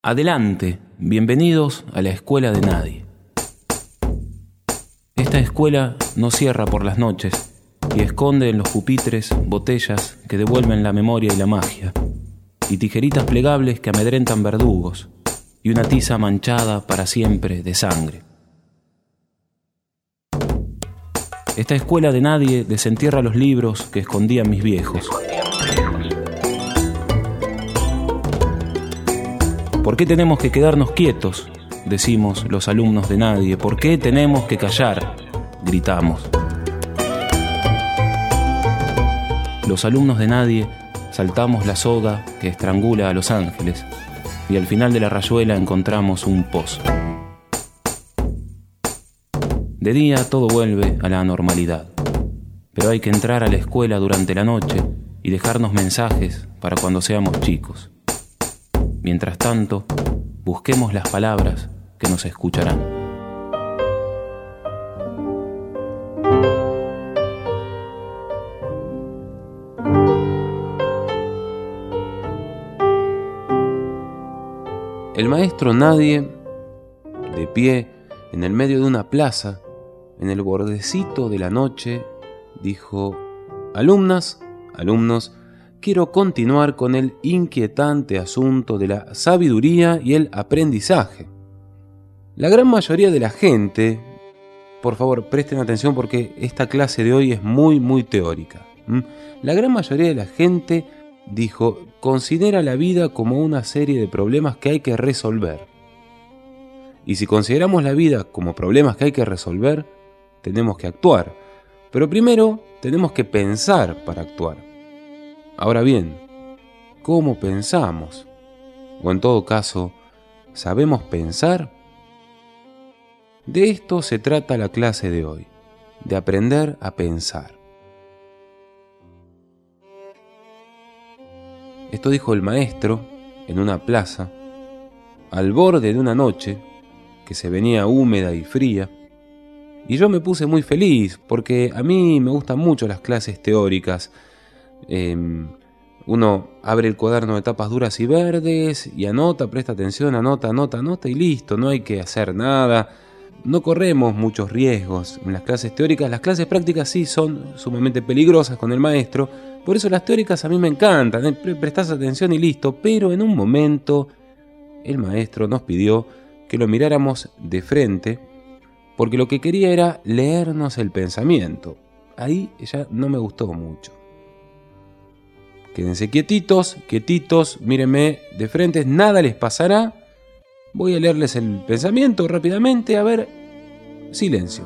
Adelante, bienvenidos a la escuela de nadie. Esta escuela no cierra por las noches y esconde en los pupitres botellas que devuelven la memoria y la magia, y tijeritas plegables que amedrentan verdugos, y una tiza manchada para siempre de sangre. Esta escuela de nadie desentierra los libros que escondían mis viejos. ¿Por qué tenemos que quedarnos quietos?, decimos los alumnos de nadie. ¿Por qué tenemos que callar?, gritamos. Los alumnos de nadie saltamos la soga que estrangula a los ángeles y al final de la rayuela encontramos un pozo. De día todo vuelve a la normalidad, pero hay que entrar a la escuela durante la noche y dejarnos mensajes para cuando seamos chicos. Mientras tanto, busquemos las palabras que nos escucharán. El maestro Nadie, de pie en el medio de una plaza, en el bordecito de la noche, dijo: alumnas, alumnos, quiero continuar con el inquietante asunto de la sabiduría y el aprendizaje. La gran mayoría de la gente, por favor presten atención porque esta clase de hoy es muy teórica. La gran mayoría de la gente, dijo, considera la vida como una serie de problemas que hay que resolver. Y si consideramos la vida como problemas que hay que resolver, tenemos que actuar. Pero primero tenemos que pensar para actuar. Ahora bien, ¿cómo pensamos? O en todo caso, ¿sabemos pensar? De esto se trata la clase de hoy, de aprender a pensar. Esto dijo el maestro en una plaza, al borde de una noche que se venía húmeda y fría, y yo me puse muy feliz porque a mí me gustan mucho las clases teóricas. Uno abre el cuaderno de tapas duras y verdes y anota, presta atención, anota y listo, no hay que hacer nada. No corremos muchos riesgos en las clases teóricas. Las clases prácticas sí son sumamente peligrosas con el maestro, por eso las teóricas a mí me encantan, prestás atención y listo. Pero en un momento el maestro nos pidió que lo miráramos de frente, porque lo que quería era leernos el pensamiento. Ahí ya no me gustó mucho. Quédense quietitos, mírenme de frente, nada les pasará. Voy a leerles el pensamiento rápidamente, a ver, silencio.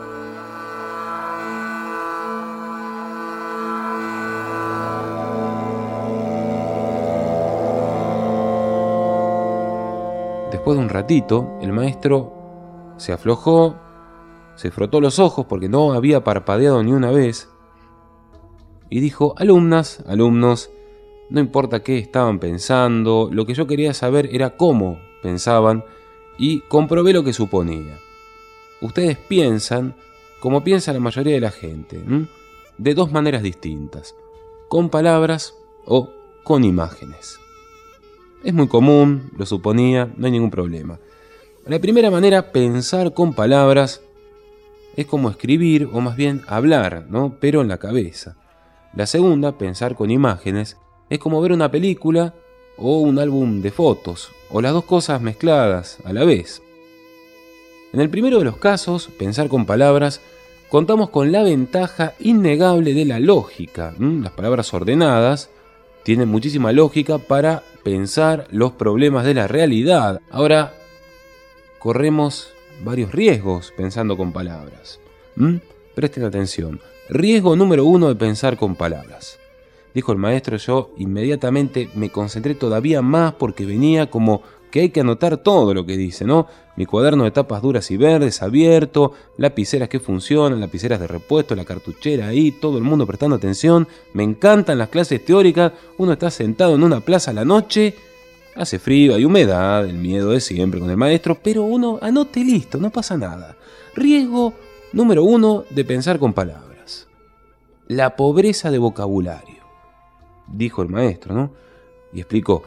Después de un ratito, el maestro se aflojó, se frotó los ojos porque no había parpadeado ni una vez, y dijo: alumnas, alumnos, no importa qué estaban pensando, lo que yo quería saber era cómo pensaban, y comprobé lo que suponía. Ustedes piensan como piensa la mayoría de la gente, de dos maneras distintas, con palabras o con imágenes. Es muy común, lo suponía, no hay ningún problema. La primera manera, pensar con palabras, es como escribir, o más bien hablar, ¿no? Pero en la cabeza. La segunda, pensar con imágenes, es como ver una película o un álbum de fotos, o las dos cosas mezcladas a la vez. En el primero de los casos, pensar con palabras, contamos con la ventaja innegable de la lógica. Las palabras ordenadas tienen muchísima lógica para pensar los problemas de la realidad. Ahora, corremos varios riesgos pensando con palabras. Presten atención. Riesgo número 1 de pensar con palabras. Dijo el maestro, yo inmediatamente me concentré todavía más porque venía como que hay que anotar todo lo que dice, ¿no? Mi cuaderno de tapas duras y verdes abierto, lapiceras que funcionan, lapiceras de repuesto, la cartuchera ahí, todo el mundo prestando atención. Me encantan las clases teóricas, uno está sentado en una plaza a la noche, hace frío, hay humedad, el miedo de siempre con el maestro, pero uno anote y listo, no pasa nada. Riesgo número 1 de pensar con palabras. La pobreza de vocabulario. Dijo el maestro, ¿no? Y explicó: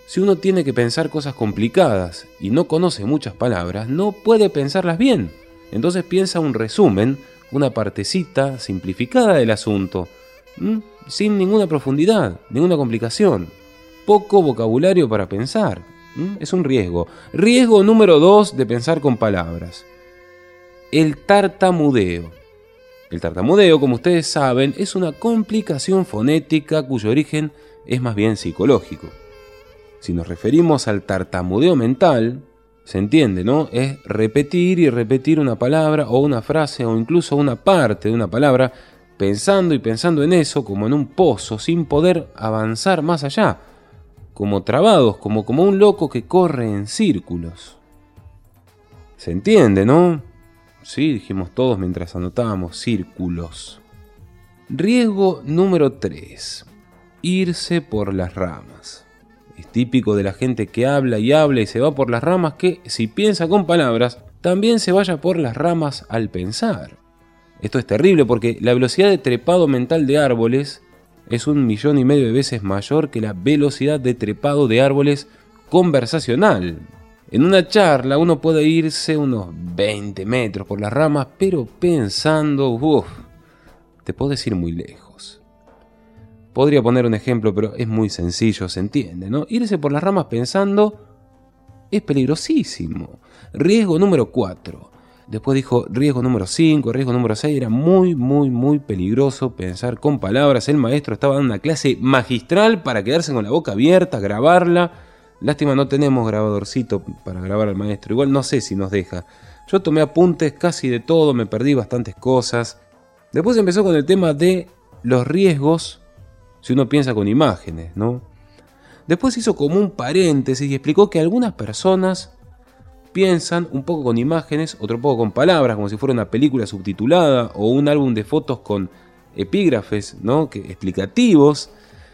Si uno tiene que pensar cosas complicadas y no conoce muchas palabras, no puede pensarlas bien. Entonces piensa un resumen, una partecita simplificada del asunto, sin ninguna profundidad, ninguna complicación. Poco vocabulario para pensar. Es un riesgo. Riesgo número 2 de pensar con palabras. El tartamudeo. El tartamudeo, como ustedes saben, es una complicación fonética cuyo origen es más bien psicológico. Si nos referimos al tartamudeo mental, se entiende, ¿no? Es repetir y repetir una palabra o una frase o incluso una parte de una palabra, pensando y pensando en eso como en un pozo, sin poder avanzar más allá, como trabados, como un loco que corre en círculos. ¿Se entiende, no? Sí, dijimos todos mientras anotábamos círculos. Riesgo número 3. Irse por las ramas. Es típico de la gente que habla y se va por las ramas que, si piensa con palabras, también se vaya por las ramas al pensar. Esto es terrible porque la velocidad de trepado mental de árboles es 1,5 millones de veces mayor que la velocidad de trepado de árboles conversacional. En una charla uno puede irse unos 20 metros por las ramas, pero pensando, te podés ir muy lejos. Podría poner un ejemplo, pero es muy sencillo, se entiende, ¿no? Irse por las ramas pensando es peligrosísimo. Riesgo número 4. Después dijo riesgo número 5, riesgo número 6. Era muy peligroso pensar con palabras. El maestro estaba dando una clase magistral para quedarse con la boca abierta, grabarla. Lástima no tenemos grabadorcito para grabar al maestro. Igual no sé si nos deja. Yo tomé apuntes casi de todo, me perdí bastantes cosas. Después empezó con el tema de los riesgos si uno piensa con imágenes, ¿no? Después hizo como un paréntesis y explicó que algunas personas piensan un poco con imágenes, otro poco con palabras, como si fuera una película subtitulada o un álbum de fotos con epígrafes, ¿no? Explicativos.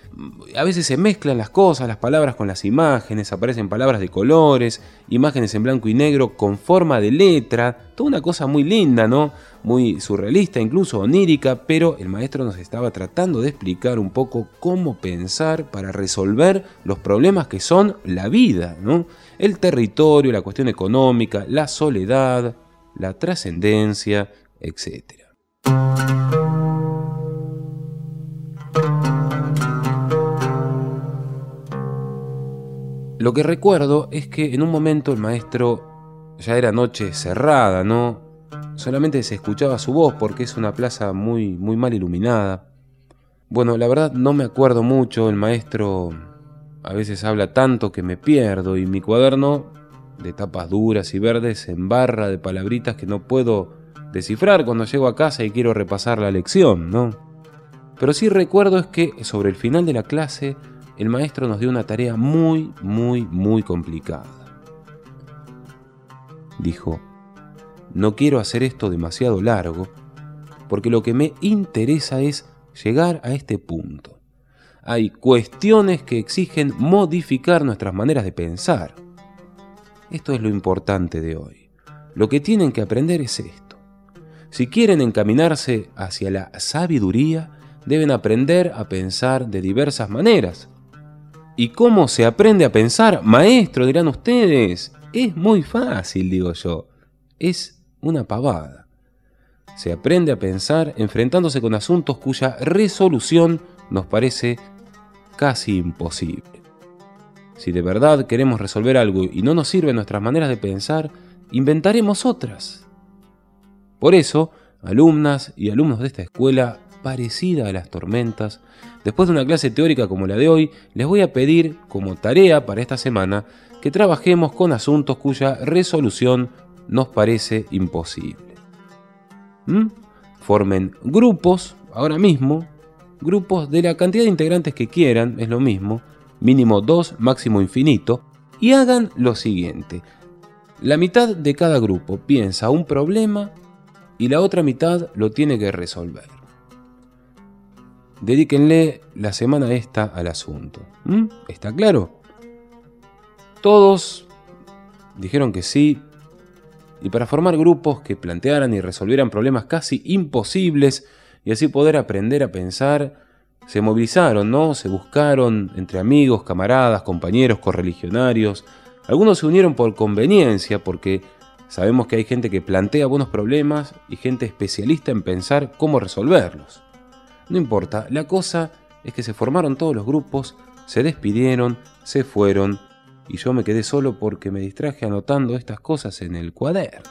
A veces se mezclan las cosas, las palabras con las imágenes, aparecen palabras de colores, imágenes en blanco y negro con forma de letra, toda una cosa muy linda, ¿no? Muy surrealista, incluso onírica, pero el maestro nos estaba tratando de explicar un poco cómo pensar para resolver los problemas que son la vida, ¿no? El territorio, la cuestión económica, la soledad, la trascendencia, etc. Lo que recuerdo es que en un momento el maestro, ya era noche cerrada, ¿no? Solamente se escuchaba su voz porque es una plaza muy mal iluminada. Bueno, la verdad no me acuerdo mucho, el maestro a veces habla tanto que me pierdo y mi cuaderno, de tapas duras y verdes, se embarra de palabritas que no puedo descifrar cuando llego a casa y quiero repasar la lección, ¿no? Pero sí recuerdo es que sobre el final de la clase el maestro nos dio una tarea muy complicada. Dijo: no quiero hacer esto demasiado largo, porque lo que me interesa es llegar a este punto. Hay cuestiones que exigen modificar nuestras maneras de pensar. Esto es lo importante de hoy. Lo que tienen que aprender es esto. Si quieren encaminarse hacia la sabiduría, deben aprender a pensar de diversas maneras. ¿Y cómo se aprende a pensar? Maestro, dirán ustedes. Es muy fácil, digo yo. Es una pavada. Se aprende a pensar enfrentándose con asuntos cuya resolución nos parece casi imposible. Si de verdad queremos resolver algo y no nos sirven nuestras maneras de pensar, inventaremos otras. Por eso, alumnas y alumnos de esta escuela parecida a las tormentas, después de una clase teórica como la de hoy, les voy a pedir como tarea para esta semana que trabajemos con asuntos cuya resolución nos parece imposible. Formen grupos, ahora mismo, grupos de la cantidad de integrantes que quieran, es lo mismo, mínimo 2, máximo infinito, y hagan lo siguiente. La mitad de cada grupo piensa un problema y la otra mitad lo tiene que resolver. Dedíquenle la semana esta al asunto. ¿Está claro? Todos dijeron que sí, y para formar grupos que plantearan y resolvieran problemas casi imposibles y así poder aprender a pensar, se movilizaron, ¿no? Se buscaron entre amigos, camaradas, compañeros, correligionarios. Algunos se unieron por conveniencia, porque sabemos que hay gente que plantea buenos problemas y gente especialista en pensar cómo resolverlos. No importa, la cosa es que se formaron todos los grupos, se despidieron, se fueron, y yo me quedé solo porque me distraje anotando estas cosas en el cuaderno.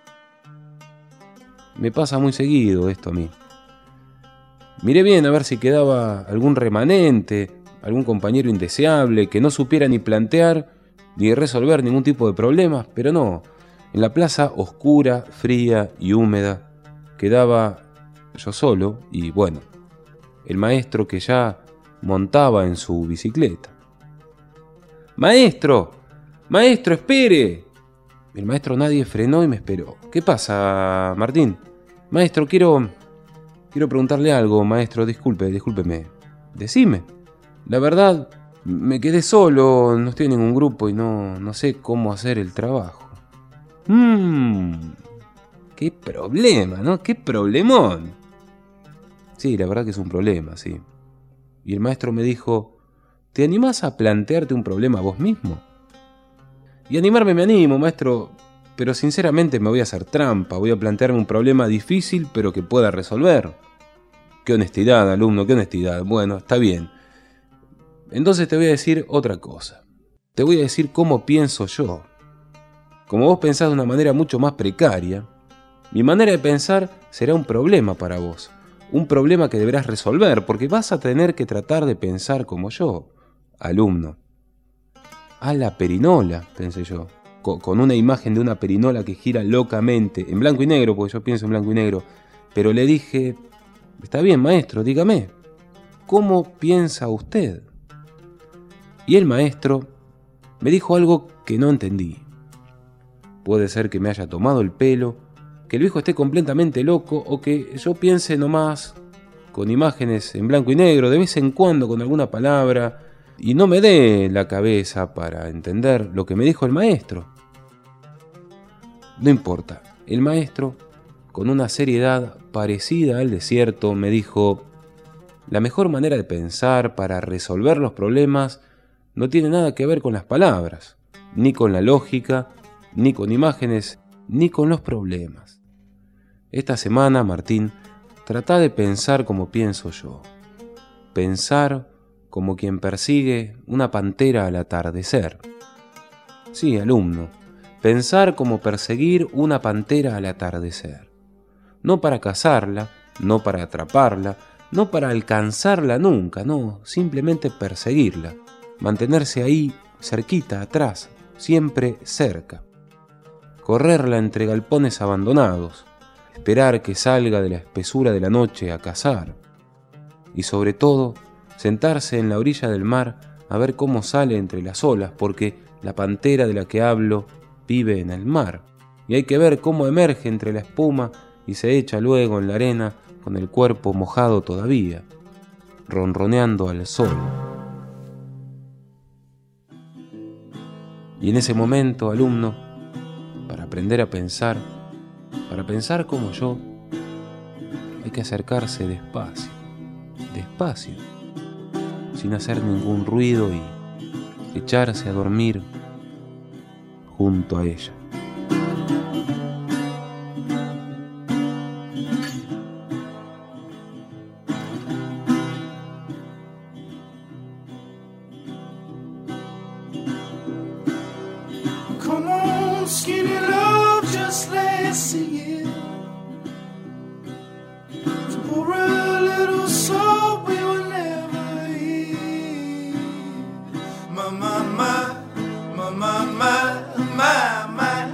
Me pasa muy seguido esto a mí. Miré bien a ver si quedaba algún remanente, algún compañero indeseable que no supiera ni plantear ni resolver ningún tipo de problemas, pero no. En la plaza oscura, fría y húmeda quedaba yo solo y, bueno, el maestro que ya montaba en su bicicleta. ¡Maestro! ¡Maestro, espere! El maestro nadie frenó y me esperó. ¿Qué pasa, Martín? Maestro, quiero preguntarle algo, maestro. Discúlpeme. Decime. La verdad, me quedé solo, no estoy en ningún grupo y no sé cómo hacer el trabajo. Qué problema, ¿no? Qué problemón. Sí, la verdad que es un problema, sí. Y el maestro me dijo, ¿te animás a plantearte un problema vos mismo? Y animarme me animo, maestro, pero sinceramente me voy a hacer trampa, voy a plantearme un problema difícil pero que pueda resolver. Qué honestidad, alumno, qué honestidad. Bueno, está bien. Entonces te voy a decir otra cosa. Te voy a decir cómo pienso yo. Como vos pensás de una manera mucho más precaria, mi manera de pensar será un problema para vos. Un problema que deberás resolver, porque vas a tener que tratar de pensar como yo, alumno. A la perinola, pensé yo, con una imagen de una perinola que gira locamente, en blanco y negro, porque yo pienso en blanco y negro, pero le dije, está bien, maestro, dígame, ¿cómo piensa usted? Y el maestro me dijo algo que no entendí. Puede ser que me haya tomado el pelo, que el viejo esté completamente loco o que yo piense nomás con imágenes en blanco y negro, de vez en cuando con alguna palabra, y no me dé la cabeza para entender lo que me dijo el maestro. No importa, el maestro, con una seriedad parecida al desierto, me dijo, la mejor manera de pensar para resolver los problemas no tiene nada que ver con las palabras, ni con la lógica, ni con imágenes, ni con los problemas. Esta semana, Martín, trata de pensar como pienso yo. Pensar como quien persigue una pantera al atardecer. Sí, alumno, pensar como perseguir una pantera al atardecer. No para cazarla, no para atraparla, no para alcanzarla nunca, no, simplemente perseguirla. Mantenerse ahí, cerquita, atrás, siempre cerca. Correrla entre galpones abandonados, esperar que salga de la espesura de la noche a cazar. Y sobre todo, sentarse en la orilla del mar a ver cómo sale entre las olas, porque la pantera de la que hablo vive en el mar, y hay que ver cómo emerge entre la espuma y se echa luego en la arena con el cuerpo mojado todavía, ronroneando al sol. Y en ese momento, alumno, para aprender a pensar, para pensar como yo, hay que acercarse despacio, despacio, sin hacer ningún ruido y echarse a dormir junto a ella. Come on, skinny love, just let's see it. For a little soul we will never hear. My, my, my, my, my, my, my, my.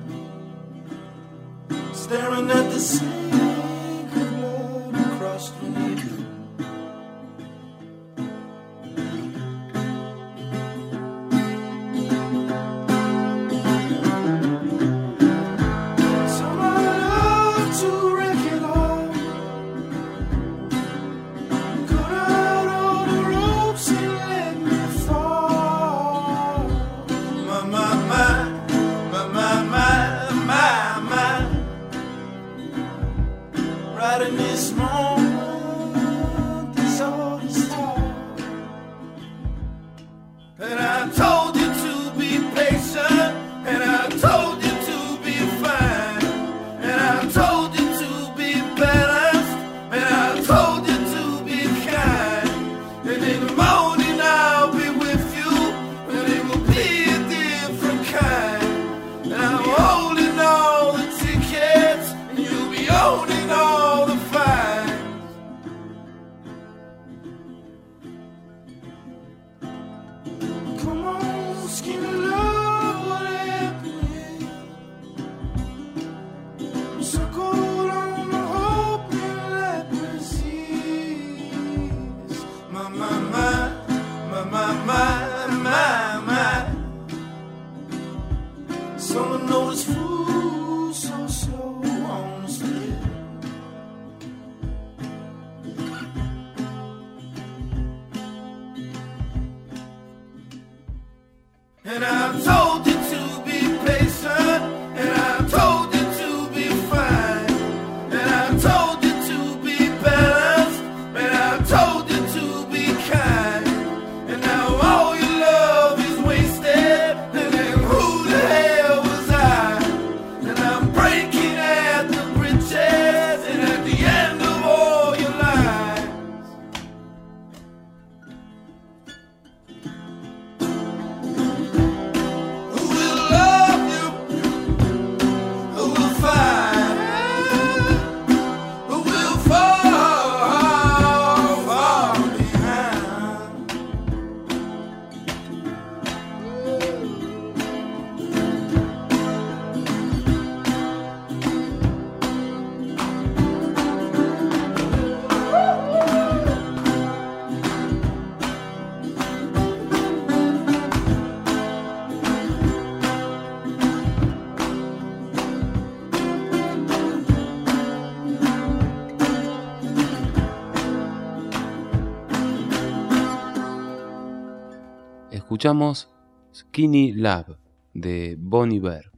Staring at the sink of blood across the needle. Someone knows fool so slow on the stairs. And I told you to be patient, and I told you to be fine, and I told you to be balanced, and I told you to be kind, and now all your love is wasted, and then who the hell was I? And I'm breaking at the bridges, and at the end of all your lies. Who will love you? Who will fight? Who will fall behind? Escuchamos Skinny Love de Bon Iver.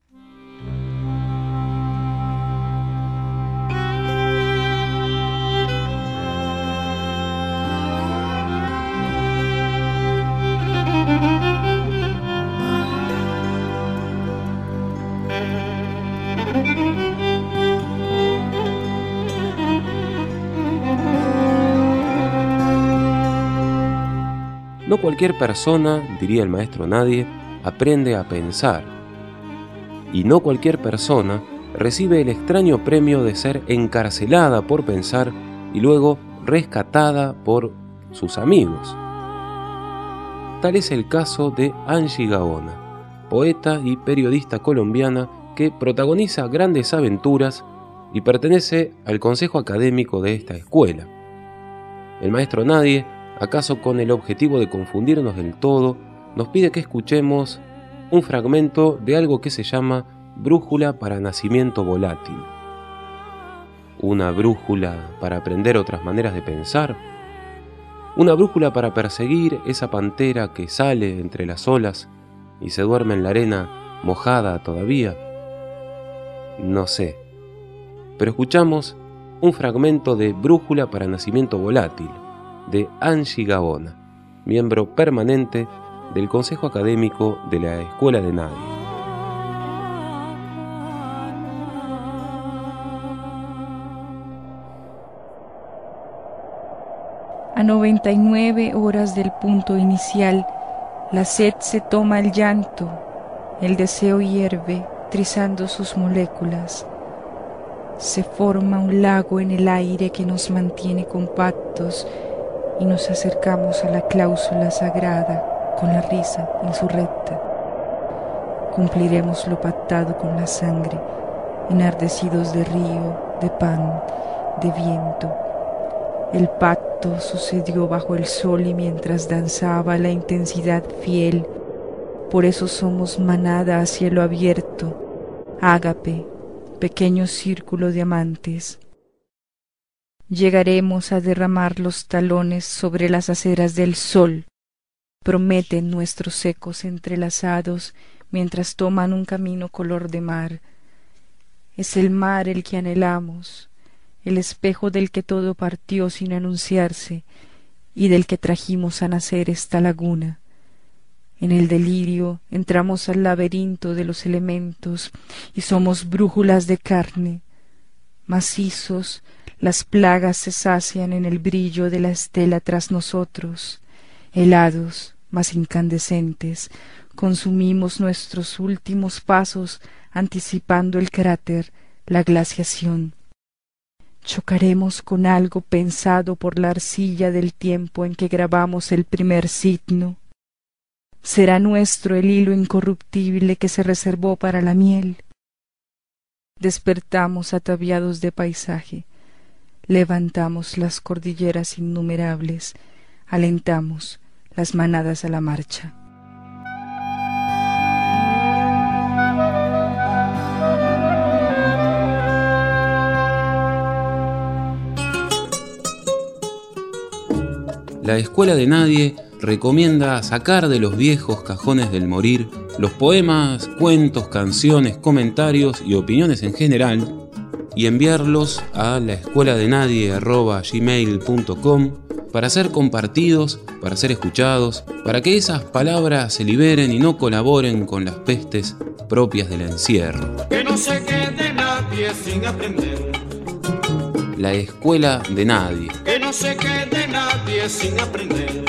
No cualquier persona, diría el maestro Nadie, aprende a pensar. Y no cualquier persona recibe el extraño premio de ser encarcelada por pensar y luego rescatada por sus amigos. Tal es el caso de Angie Gaona, poeta y periodista colombiana que protagoniza grandes aventuras y pertenece al consejo académico de esta escuela. El maestro Nadie, acaso con el objetivo de confundirnos del todo, nos pide que escuchemos un fragmento de algo que se llama Brújula para Nacimiento Volátil. Una brújula para aprender otras maneras de pensar, una brújula para perseguir esa pantera que sale entre las olas y se duerme en la arena mojada todavía. No sé, pero escuchamos un fragmento de Brújula para Nacimiento Volátil de Angie Gaona, miembro permanente del Consejo Académico de la Escuela de Nadie. A 99 horas del punto inicial, la sed se toma el llanto, el deseo hierve, trizando sus moléculas. Se forma un lago en el aire que nos mantiene compactos y nos acercamos a la cláusula sagrada con la risa insurrecta. Cumpliremos lo pactado con la sangre, enardecidos de río, de pan, de viento. El pacto sucedió bajo el sol y mientras danzaba la intensidad fiel. Por eso somos manada a cielo abierto, ágape, pequeño círculo de amantes. Llegaremos a derramar los talones sobre las aceras del sol, prometen nuestros ecos entrelazados mientras toman un camino color de mar. Es el mar el que anhelamos, el espejo del que todo partió sin anunciarse y del que trajimos a nacer esta laguna. En el delirio entramos al laberinto de los elementos y somos brújulas de carne. Macizos, las plagas se sacian en el brillo de la estela tras nosotros. Helados, mas incandescentes, consumimos nuestros últimos pasos anticipando el cráter, la glaciación. Chocaremos con algo pensado por la arcilla del tiempo en que grabamos el primer signo. Será nuestro el hilo incorruptible que se reservó para la miel. Despertamos ataviados de paisaje, levantamos las cordilleras innumerables, alentamos las manadas a la marcha. la Escuela de Nadie recomienda sacar de los viejos cajones del morir los poemas, cuentos, canciones, comentarios y opiniones en general y enviarlos a laescueladenadie@gmail.com para ser compartidos, para ser escuchados, para que esas palabras se liberen y no colaboren con las pestes propias del encierro. Que no se quede nadie sin aprender. La Escuela de Nadie. Que no se quede nadie sin aprender.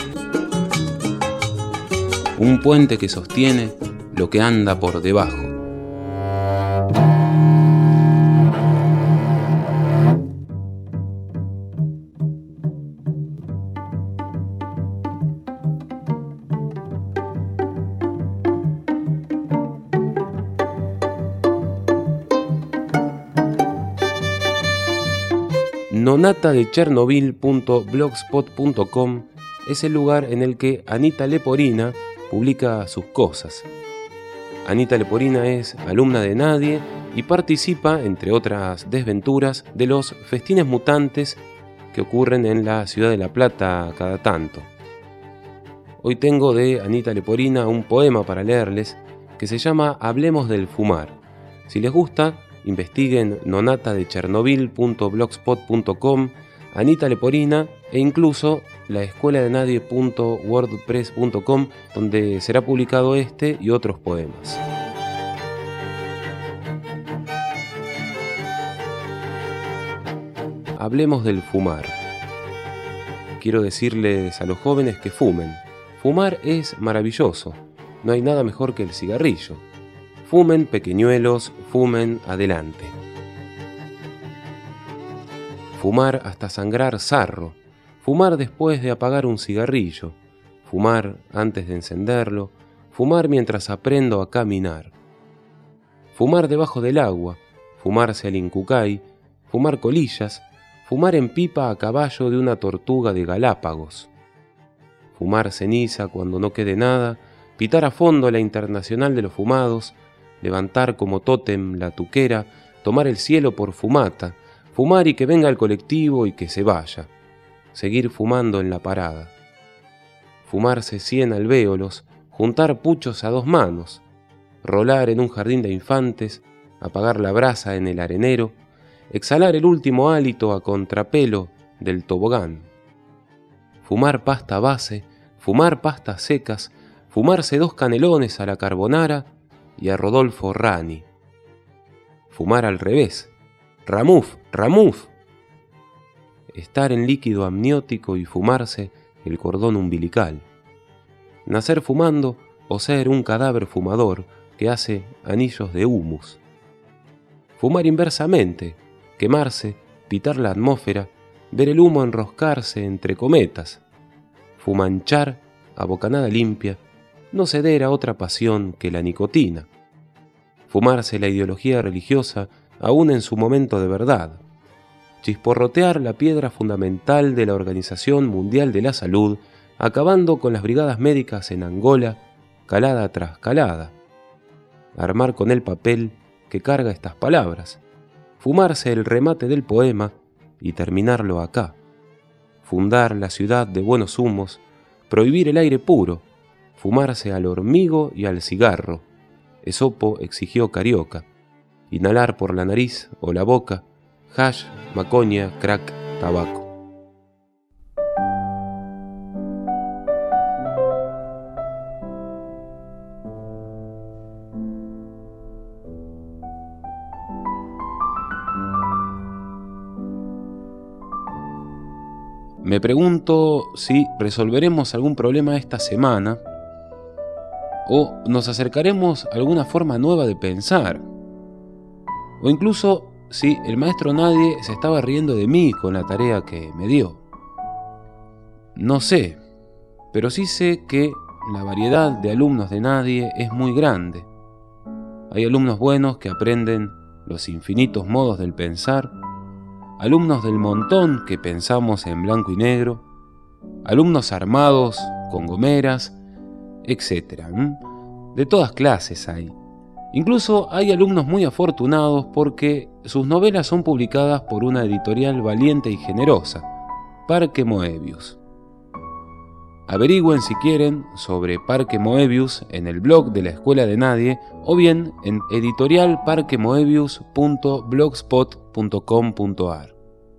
Un puente que sostiene lo que anda por debajo. nonatadechernobyl.blogspot.com es el lugar en el que Anita Leporina publica sus cosas. Anita Leporina es alumna de Nadie y participa, entre otras desventuras, de los festines mutantes que ocurren en la ciudad de La Plata cada tanto. Hoy tengo de Anita Leporina un poema para leerles que se llama Hablemos del fumar. Si les gusta, investiguen nonatadechernobyl.blogspot.com, Anita Leporina e incluso laescueladenadie.wordpress.com, donde será publicado este y otros poemas. Hablemos del fumar. Quiero decirles a los jóvenes que fumen. Fumar es maravilloso. No hay nada mejor que el cigarrillo. Fumen, pequeñuelos, fumen, adelante. Fumar hasta sangrar sarro. Fumar después de apagar un cigarrillo. Fumar antes de encenderlo. Fumar mientras aprendo a caminar. Fumar debajo del agua. Fumarse al Incucay. Fumar colillas. Fumar en pipa a caballo de una tortuga de Galápagos. Fumar ceniza cuando no quede nada. Pitar a fondo la Internacional de los Fumados. Levantar como tótem la tuquera, tomar el cielo por fumata, fumar y que venga el colectivo y que se vaya, seguir fumando en la parada. Fumarse 100 alvéolos, juntar puchos a 2 manos, rolar en un jardín de infantes, apagar la brasa en el arenero, exhalar el último hálito a contrapelo del tobogán. Fumar pasta base, fumar pastas secas, fumarse 2 canelones a la carbonara y a Rodolfo Rani. Fumar al revés. Ramuf, ramuf. Estar en líquido amniótico y fumarse el cordón umbilical. Nacer fumando o ser un cadáver fumador que hace anillos de humus. Fumar inversamente, quemarse, pitar la atmósfera, ver el humo enroscarse entre cometas. Fumanchar a bocanada limpia, no ceder a otra pasión que la nicotina. Fumarse la ideología religiosa aún en su momento de verdad. Chisporrotear la piedra fundamental de la Organización Mundial de la Salud, acabando con las brigadas médicas en Angola, calada tras calada. Armar con el papel que carga estas palabras. Fumarse el remate del poema y terminarlo acá. Fundar la ciudad de buenos humos, prohibir el aire puro, fumarse al hormigo y al cigarro. Esopo exigió Carioca. Inhalar por la nariz o la boca, hash, macoña, crack, tabaco. Me pregunto si resolveremos algún problema esta semana o nos acercaremos a alguna forma nueva de pensar. O incluso si el maestro Nadie se estaba riendo de mí con la tarea que me dio. No sé, pero sí sé que la variedad de alumnos de Nadie es muy grande. Hay alumnos buenos que aprenden los infinitos modos del pensar, alumnos del montón que pensamos en blanco y negro, alumnos armados con gomeras, etc. De todas clases hay. Incluso hay alumnos muy afortunados porque sus novelas son publicadas por una editorial valiente y generosa, Parque Moebius. Averigüen si quieren sobre Parque Moebius en el blog de la Escuela de Nadie o bien en editorialparquemoebius.blogspot.com.ar.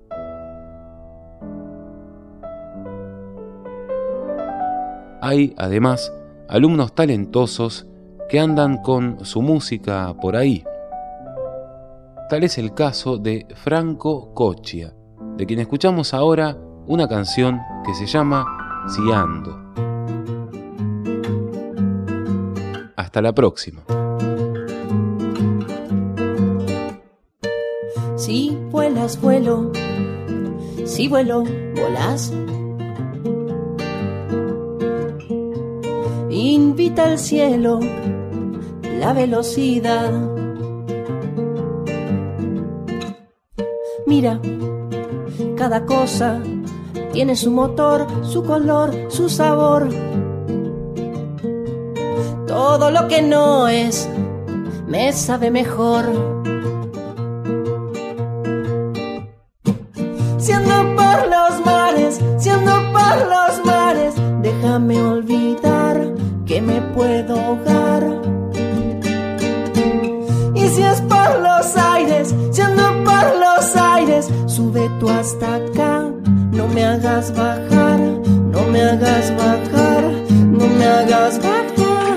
Hay, además, alumnos talentosos que andan con su música por ahí. Tal es el caso de Franco Coccia, de quien escuchamos ahora una canción que se llama Si ando. Hasta la próxima. Si vuelas, vuelo. Si vuelo, volás. Invita al cielo la velocidad. Mira, cada cosa tiene su motor, su color, su sabor. Todo lo que no es, me sabe mejor. Si ando por los mares, si ando por los mares, déjame olvidar que me puedo ahogar. Y si es por los aires, si ando por los aires, sube tú hasta acá. No me hagas bajar, no me hagas bajar, no me hagas bajar.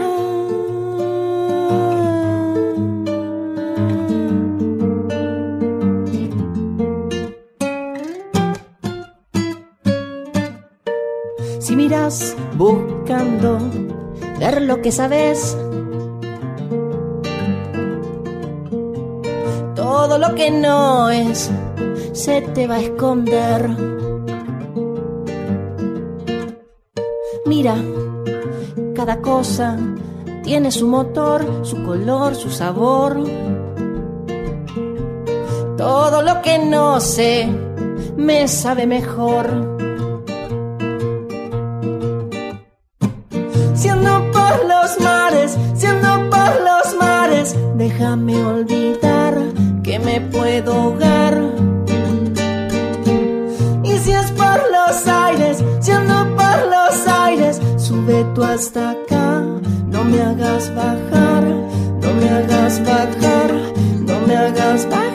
Si miras buscando ver lo que sabes, todo lo que no es se te va a esconder. Mira, cada cosa tiene su motor, su color, su sabor. Todo lo que no sé me sabe mejor. Si ando por los mares, si ando por los mares, déjame olvidar que me puedo ahogar. Y si es por los aires, si ando por los aires, sube tú hasta acá. No me hagas bajar, no me hagas bajar, no me hagas bajar.